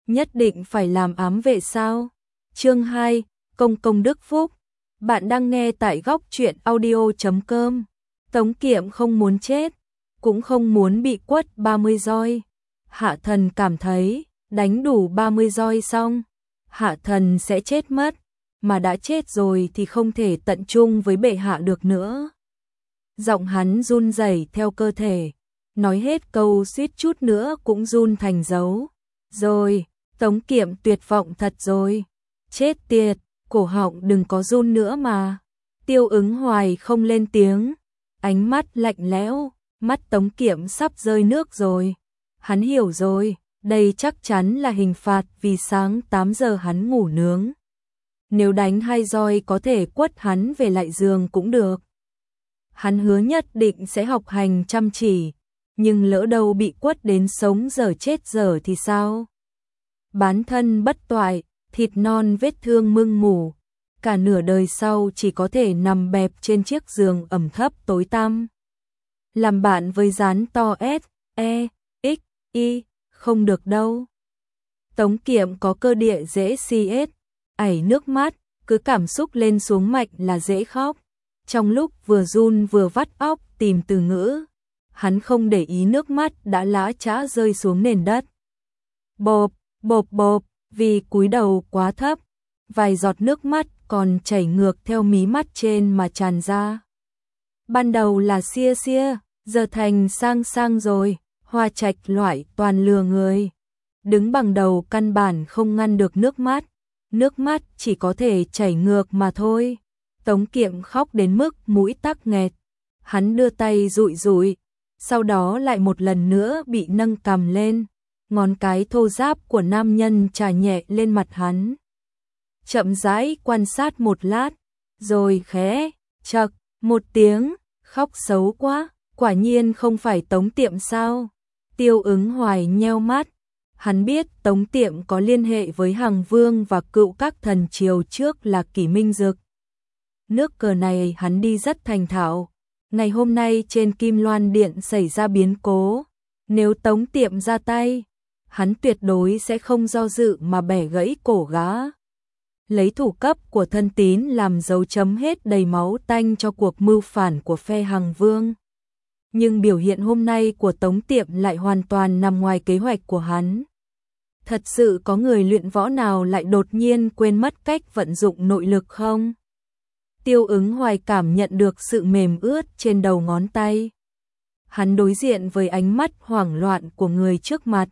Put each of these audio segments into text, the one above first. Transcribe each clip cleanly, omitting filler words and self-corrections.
nhất định phải làm ám vệ sao? Chương 2, Công công Đức Phúc. Bạn đang nghe tại góc truyện audio.com. Tống Kiệm không muốn chết, cũng không muốn bị quất 30 roi. Hạ thần cảm thấy, đánh đủ 30 roi xong, hạ thần sẽ chết mất, mà đã chết rồi thì không thể tận chung với bệ hạ được nữa. Giọng hắn run rẩy theo cơ thể, nói hết câu suýt chút nữa cũng run thành dấu. Rồi, Tống Kiệm tuyệt vọng thật rồi. Chết tiệt, cổ họng đừng có run nữa mà. Tiêu Ứng Hoài không lên tiếng, ánh mắt lạnh lẽo, mắt Tống Kiệm sắp rơi nước rồi. Hắn hiểu rồi, đây chắc chắn là hình phạt vì sáng 8 giờ hắn ngủ nướng. Nếu đánh 2 roi có thể quất hắn về lại giường cũng được. Hắn hứa nhất định sẽ học hành chăm chỉ, nhưng lỡ đâu bị quất đến sống dở chết dở thì sao? Bán thân bất toại, thịt non vết thương mưng mủ, cả nửa đời sau chỉ có thể nằm bẹp trên chiếc giường ẩm thấp tối tăm. Làm bạn với dán to S, E, X, Y, không được đâu. Tống Kiệm có cơ địa dễ CS, ảy nước mắt, cứ cảm xúc lên xuống mạnh là dễ khóc. Trong lúc vừa run vừa vắt óc tìm từ ngữ, hắn không để ý nước mắt đã lã chã rơi xuống nền đất. Bộp, bộp bộp, vì cúi đầu quá thấp, vài giọt nước mắt còn chảy ngược theo mí mắt trên mà tràn ra. Ban đầu là xia xia, giờ thành sang sang rồi, Hoa Trạch loại toàn lừa người. Đứng bằng đầu căn bản không ngăn được nước mắt chỉ có thể chảy ngược mà thôi. Tống Kiệm khóc đến mức mũi tắc nghẹt, hắn đưa tay dụi dụi, sau đó lại một lần nữa bị nâng cằm lên, ngón cái thô ráp của nam nhân chà nhẹ lên mặt hắn. Chậm rãi quan sát một lát, rồi khẽ, chậc, một tiếng, khóc xấu quá, quả nhiên không phải Tống Tiệm sao? Tiêu Ứng Hoài nheo mắt, hắn biết Tống Tiệm có liên hệ với Hằng Vương và cựu các thần triều trước là Kỷ Minh Dực. Nước cờ này hắn đi rất thành thạo. Ngày hôm nay trên Kim Loan Điện xảy ra biến cố, nếu Tống Tiệm ra tay, hắn tuyệt đối sẽ không do dự mà bẻ gãy cổ gã. Lấy thủ cấp của thân tín làm dấu chấm hết đầy máu tanh cho cuộc mưu phản của phe Hằng Vương. Nhưng biểu hiện hôm nay của Tống Tiệm lại hoàn toàn nằm ngoài kế hoạch của hắn. Thật sự có người luyện võ nào lại đột nhiên quên mất cách vận dụng nội lực không? Tiêu Ứng Hoài cảm nhận được sự mềm ướt trên đầu ngón tay. Hắn đối diện với ánh mắt hoảng loạn của người trước mặt.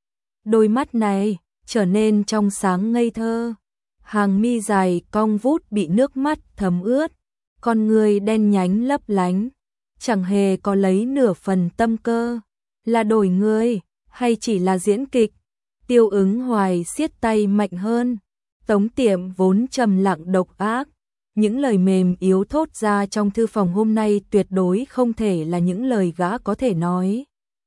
Đôi mắt này trở nên trong sáng ngây thơ. Hàng mi dài cong vút bị nước mắt thấm ướt. Con người đen nhánh lấp lánh. Chẳng hề có lấy nửa phần tâm cơ. Là đổi người hay chỉ là diễn kịch? Tiêu Ứng Hoài siết tay mạnh hơn. Tống Tiệm vốn trầm lặng độc ác. Những lời mềm yếu thốt ra trong thư phòng hôm nay tuyệt đối không thể là những lời gã có thể nói.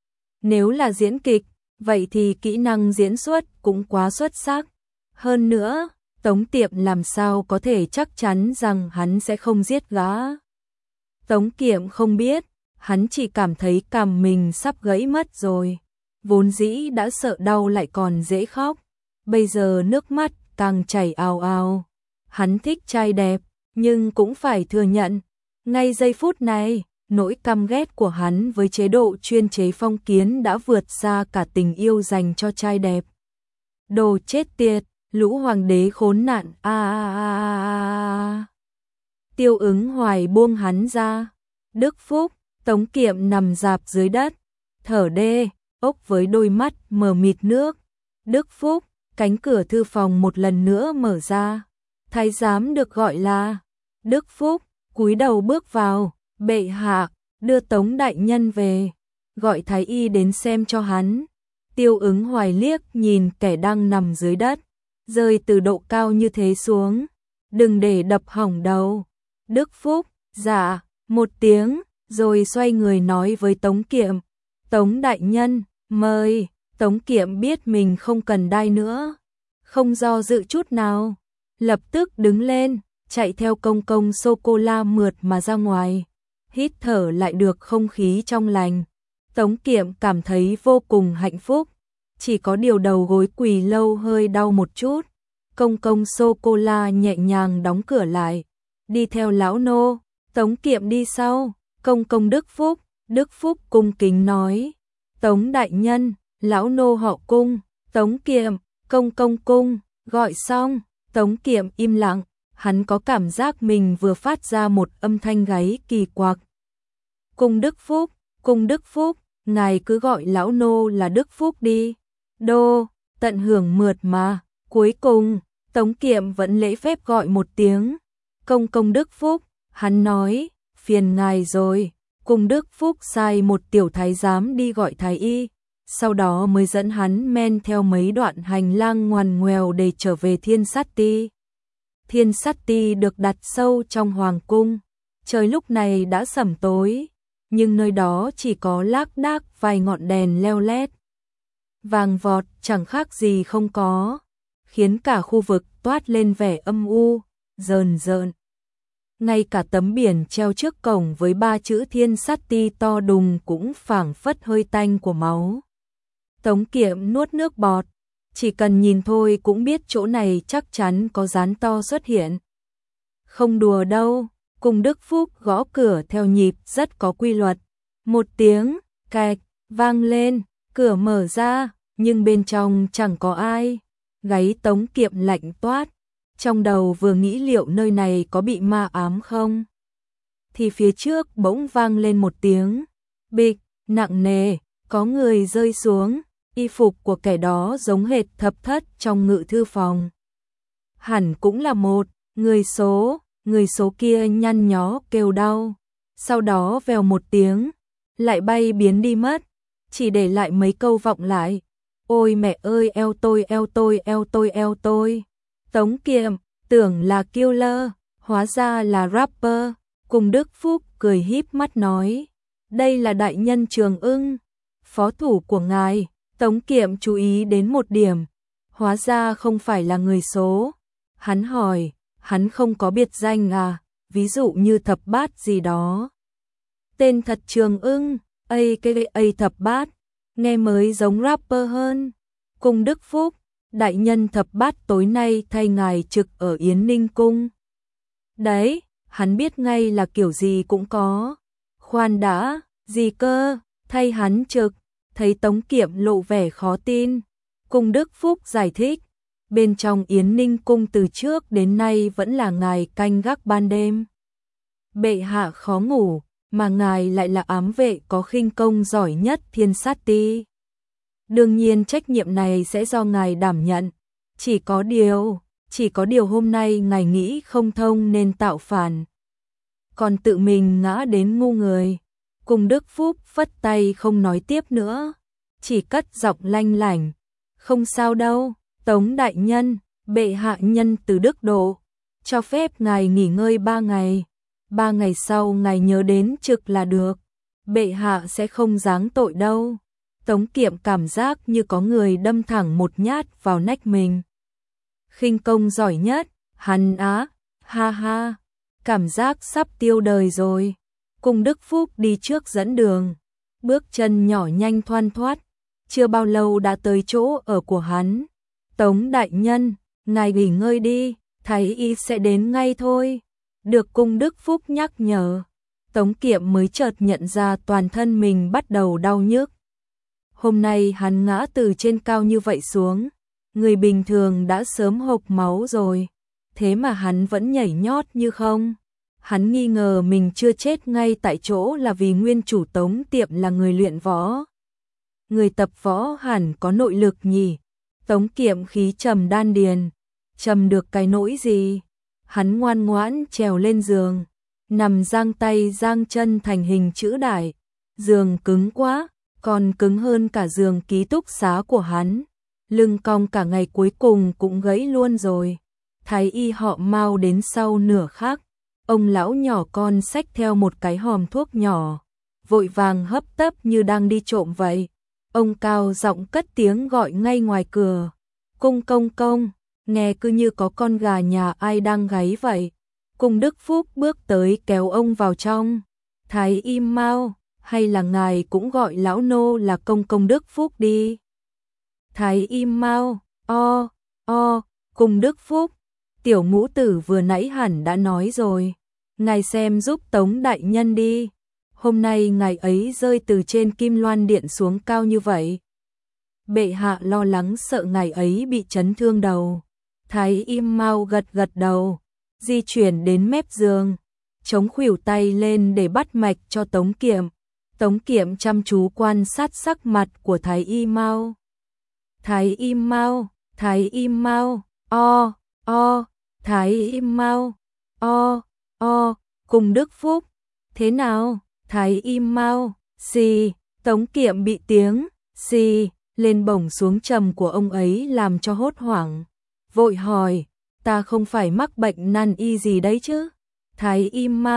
Nếu là diễn kịch, vậy thì kỹ năng diễn xuất cũng quá xuất sắc. Hơn nữa, Tống Tiệm làm sao có thể chắc chắn rằng hắn sẽ không giết gã. Tống Kiệm không biết, hắn chỉ cảm thấy cằm mình sắp gãy mất rồi. Vốn dĩ đã sợ đau lại còn dễ khóc, bây giờ nước mắt càng chảy ào ào. Hắn thích trai đẹp, nhưng cũng phải thừa nhận, ngay giây phút này, nỗi căm ghét của hắn với chế độ chuyên chế phong kiến đã vượt xa cả tình yêu dành cho trai đẹp. Đồ chết tiệt, lũ hoàng đế khốn nạn, Tiêu Ứng Hoài buông hắn ra. Đức Phúc, Tống Kiệm nằm rạp dưới đất, thở đê, ốc với đôi mắt mờ mịt nước. Đức Phúc, cánh cửa thư phòng một lần nữa mở ra. Thái giám được gọi là Đức Phúc, cúi đầu bước vào. Bệ hạ, đưa Tống đại nhân về, gọi thái y đến xem cho hắn. Tiêu Ứng Hoài liếc nhìn kẻ đang nằm dưới đất, rơi từ độ cao như thế xuống, đừng để đập hỏng đầu. Đức Phúc, dạ, một tiếng, rồi xoay người nói với Tống Kiệm, Tống đại nhân, mời. Tống Kiệm biết mình không cần đai nữa, không do dự chút nào, lập tức đứng lên, chạy theo công công sô-cô-la mượt mà ra ngoài, hít thở lại được không khí trong lành. Tống Kiệm cảm thấy vô cùng hạnh phúc. chỉ có điều đầu gối quỳ lâu hơi đau một chút. Công công sô-cô-la nhẹ nhàng đóng cửa lại, đi theo lão nô. Tống Kiệm đi sau. Công công Đức Phúc cung kính nói, Tống đại nhân, lão nô họ Cung. Tống Kiệm, công công cung. Gọi xong, Tống Kiệm im lặng, hắn có cảm giác mình vừa phát ra một âm thanh gáy kỳ quặc. Cung Đức Phúc, ngài cứ gọi lão nô là Đức Phúc đi. Đô, tận hưởng mượt mà. Cuối cùng, Tống Kiệm vẫn lễ phép gọi một tiếng. Công công Đức Phúc, hắn nói, phiền ngài rồi. Cung Đức Phúc sai một tiểu thái giám đi gọi thái y, sau đó mới dẫn hắn men theo mấy đoạn hành lang ngoằn ngoèo để trở về Thiên Sát Ti. Thiên Sát Ti được đặt sâu trong hoàng cung, trời lúc này đã sẩm tối, nhưng nơi đó chỉ có lác đác vài ngọn đèn leo lét. Vàng vọt chẳng khác gì không có, khiến cả khu vực toát lên vẻ âm u, rờn rợn. Ngay cả tấm biển treo trước cổng với 3 chữ Thiên Sát Ti to đùng cũng phảng phất hơi tanh của máu. Tống Kiệm nuốt nước bọt, chỉ cần nhìn thôi cũng biết chỗ này chắc chắn có rán to xuất hiện. Không đùa đâu, Cung Đức Phúc gõ cửa theo nhịp rất có quy luật. Một tiếng cạch vang lên, cửa mở ra, nhưng bên trong chẳng có ai. Gáy Tống Kiệm lạnh toát, trong đầu vừa nghĩ liệu nơi này có bị ma ám không, thì phía trước bỗng vang lên một tiếng bịch nặng nề, có người rơi xuống, y phục của kẻ đó giống hệt Thập Thất trong ngự thư phòng. Hẳn cũng là một người số kia nhăn nhó kêu đau, sau đó vèo một tiếng, lại bay biến đi mất, chỉ để lại mấy câu vọng lại. Ôi mẹ ơi, eo tôi, eo tôi, eo tôi, eo tôi. Tống Kiệm tưởng là killer, hóa ra là rapper. Cung Đức Phúc cười híp mắt nói, đây là đại nhân Trường Ưng, phó thủ của ngài. Tống Kiệm chú ý đến một điểm, hóa ra không phải là người số. Hắn hỏi, hắn không có biệt danh à, ví dụ như Thập Bát gì đó. Tên thật Trường Ưng, aka Thập Bát, nghe mới giống rapper hơn. Cung Đức Phúc, đại nhân Thập Bát tối nay thay ngài trực ở Yến Ninh Cung. Đấy, hắn biết ngay là kiểu gì cũng có. Khoan đã, gì cơ, thay hắn trực. Thấy Tống Kiệm lộ vẻ khó tin, Cung Đức Phúc giải thích, bên trong Yến Ninh Cung từ trước đến nay vẫn là ngài canh gác ban đêm. Bệ hạ khó ngủ, mà ngài lại là ám vệ có khinh công giỏi nhất Thiên Sát Ti. Đương nhiên trách nhiệm này sẽ do ngài đảm nhận, chỉ có điều hôm nay ngài nghĩ không thông nên tạo phản, còn tự mình ngã đến ngu người. Cung Đức Phúc phất tay không nói tiếp nữa, chỉ cất giọng lanh lảnh, không sao đâu, Tống đại nhân, bệ hạ nhân từ đức độ, cho phép ngài nghỉ ngơi 3 ngày. 3 ngày sau ngài nhớ đến trực là được, bệ hạ sẽ không giáng tội đâu. Tống Kiệm cảm giác như có người đâm thẳng một nhát vào nách mình. Khinh công giỏi nhất, hắn á, ha ha, cảm giác sắp tiêu đời rồi. Cung Đức Phúc đi trước dẫn đường, bước chân nhỏ nhanh thoăn thoắt, chưa bao lâu đã tới chỗ ở của hắn. Tống đại nhân, ngài nghỉ ngơi đi, thái y sẽ đến ngay thôi. Được Cung Đức Phúc nhắc nhở, Tống Kiệm mới chợt nhận ra toàn thân mình bắt đầu đau nhức. Hôm nay hắn ngã từ trên cao như vậy xuống, người bình thường đã sớm hộc máu rồi, thế mà hắn vẫn nhảy nhót như không. Hắn nghi ngờ mình chưa chết ngay tại chỗ là vì nguyên chủ Tống Tiệm là người luyện võ. Người tập võ hẳn có nội lực nhỉ. Tống Kiệm khí trầm đan điền, trầm được cái nỗi gì. Hắn ngoan ngoãn trèo lên giường, nằm giang tay giang chân thành hình chữ đại. Giường cứng quá, còn cứng hơn cả giường ký túc xá của hắn. Lưng cong cả ngày cuối cùng cũng gãy luôn rồi. Thái y họ Mao đến sau nửa khắc. Ông lão nhỏ con xách theo một cái hòm thuốc nhỏ, vội vàng hấp tấp như đang đi trộm vậy. Ông cao giọng cất tiếng gọi ngay ngoài cửa. Cung công công, nghe cứ như có con gà nhà ai đang gáy vậy. Cung Đức Phúc bước tới kéo ông vào trong. Thái y Mao, hay là ngài cũng gọi lão nô là công công Đức Phúc đi. Thái y mau, Cung Đức Phúc, tiểu ngũ tử vừa nãy hẳn đã nói rồi. Ngài xem giúp Tống đại nhân đi. Hôm nay ngài ấy rơi từ trên Kim Loan Điện xuống cao như vậy. Bệ hạ lo lắng sợ ngài ấy bị chấn thương đầu. Thái y mau gật gật đầu, di chuyển đến mép giường, chống khuỷu tay lên để bắt mạch cho Tống Kiệm. Tống Kiệm chăm chú quan sát sắc mặt của Thái y mau. Thái y mau, Thái y mau, Thái y mau, Cung Đức Phúc, thế nào? Thái y mau, xì, Tống Kiệm bị tiếng xì lên bổng xuống trầm của ông ấy làm cho hốt hoảng, vội hỏi, ta không phải mắc bệnh nan y gì đấy chứ? Thái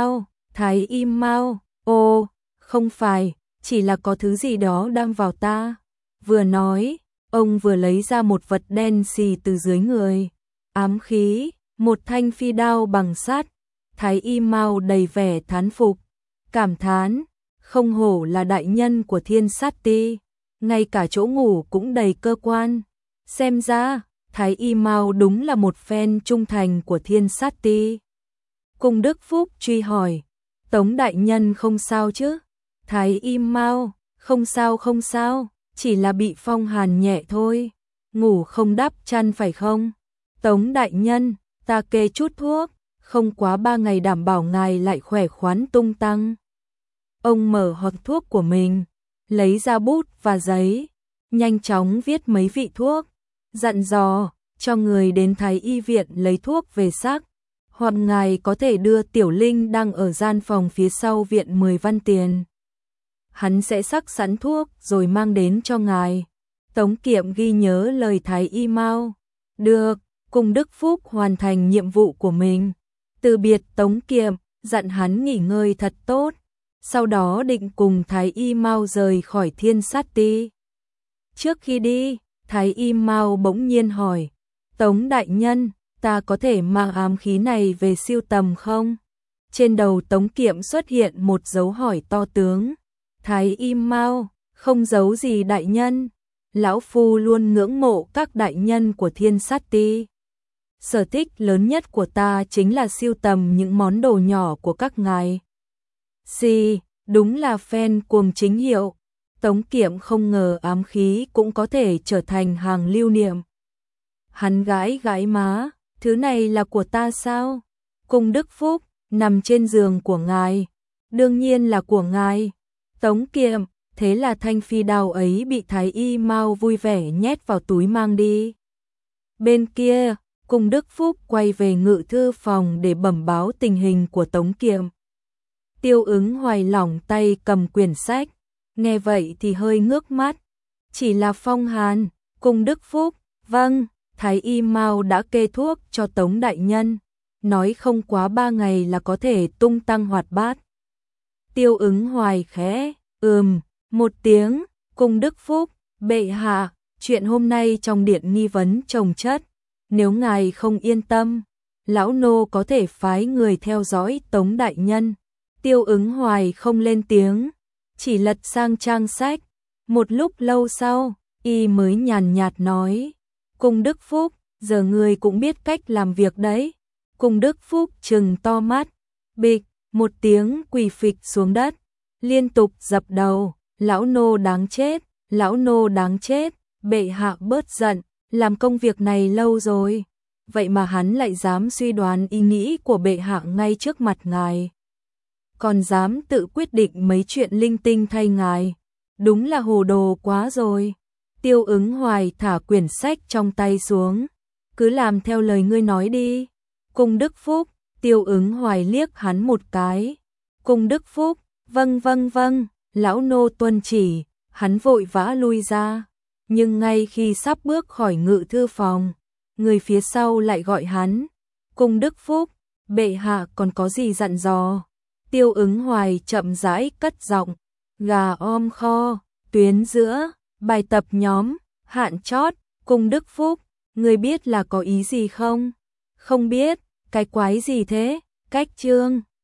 y mau, không phải, chỉ là có thứ gì đó đang vào ta. Vừa nói, ông vừa lấy ra một vật đen xì từ dưới người, ám khí, một thanh phi đao bằng sắt. Thái y mau đầy vẻ thán phục, cảm thán, không hổ là đại nhân của Thiên Sát Ti, ngay cả chỗ ngủ cũng đầy cơ quan. Xem ra, Thái y mau đúng là một fan trung thành của Thiên Sát Ti. Cung Đức Phúc truy hỏi, Tống đại nhân không sao chứ? Thái y mau, không sao, chỉ là bị phong hàn nhẹ thôi. Ngủ không đắp chăn phải không? Tống đại nhân, ta kê chút thuốc, không quá 3 ngày đảm bảo ngài lại khỏe khoắn tung tăng. Ông mở hộp thuốc của mình, lấy ra bút và giấy, nhanh chóng viết mấy vị thuốc, dặn dò cho người đến Thái y viện lấy thuốc về sắc, hoặc ngài có thể đưa Tiểu Linh đang ở gian phòng phía sau viện 10 văn tiền. Hắn sẽ sắc sẵn thuốc rồi mang đến cho ngài. Tống Kiệm ghi nhớ lời Thái y mau. Được, Cung Đức Phúc hoàn thành nhiệm vụ của mình. Từ biệt Tống Kiệm, dặn hắn nghỉ ngơi thật tốt. Sau đó định cùng Thái y mau rời khỏi Thiên Sát Ti. Trước khi đi, Thái y mau bỗng nhiên hỏi, Tống đại nhân, ta có thể mang ám khí này về siêu tầm không? Trên đầu Tống Kiệm xuất hiện một dấu hỏi to tướng. Thái y mau, không giấu gì đại nhân. Lão Phu luôn ngưỡng mộ các đại nhân của Thiên Sát Ti. Sở thích lớn nhất của ta chính là siêu tầm những món đồ nhỏ của các ngài. Đúng là fan cuồng chính hiệu. Tống Kiệm không ngờ ám khí cũng có thể trở thành hàng lưu niệm. Hắn gãi gãi má, thứ này là của ta sao? Cung Đức Phúc, nằm trên giường của ngài. Đương nhiên là của ngài. Tống Kiệm, thế là thanh phi đao ấy bị Thái y mau vui vẻ nhét vào túi mang đi. Bên kia, Cung Đức Phúc quay về ngự thư phòng để bẩm báo tình hình của Tống Kiệm. Tiêu Ứng Hoài lỏng tay cầm quyển sách, nghe vậy thì hơi ngước mắt. Chỉ là phong hàn. Cung Đức Phúc, vâng, Thái y mau đã kê thuốc cho Tống đại nhân, nói không quá 3 ngày là có thể tung tăng hoạt bát. Tiêu Ứng Hoài khẽ, một tiếng. Cung Đức Phúc, bệ hạ, chuyện hôm nay trong điện nghi vấn chồng chất, nếu ngài không yên tâm, lão nô có thể phái người theo dõi Tống đại nhân. Tiêu Ứng Hoài không lên tiếng, chỉ lật sang trang sách. Một lúc lâu sau, y mới nhàn nhạt nói, Cung Đức Phúc, giờ người cũng biết cách làm việc đấy. Cung Đức Phúc trừng to mắt, bịch, một tiếng quỳ phịch xuống đất, liên tục dập đầu, lão nô đáng chết, lão nô đáng chết, bệ hạ bớt giận, làm công việc này lâu rồi, vậy mà hắn lại dám suy đoán ý nghĩ của bệ hạ ngay trước mặt ngài. Còn dám tự quyết định mấy chuyện linh tinh thay ngài, đúng là hồ đồ quá rồi. Tiêu Ứng Hoài thả quyển sách trong tay xuống, cứ làm theo lời ngươi nói đi. Cung Đức Phúc, Tiêu Ứng Hoài liếc hắn một cái. Cung Đức Phúc, vâng, lão nô tuân chỉ. Hắn vội vã lui ra, nhưng ngay khi sắp bước khỏi ngự thư phòng, người phía sau lại gọi hắn. Cung Đức Phúc, bệ hạ còn có gì dặn dò? Tiêu Ứng Hoài chậm rãi cất giọng, gà om kho, tuyến giữa, bài tập nhóm, hạn chót. Cung Đức Phúc, người biết là có ý gì không? Không biết, cái quái gì thế? Cách chương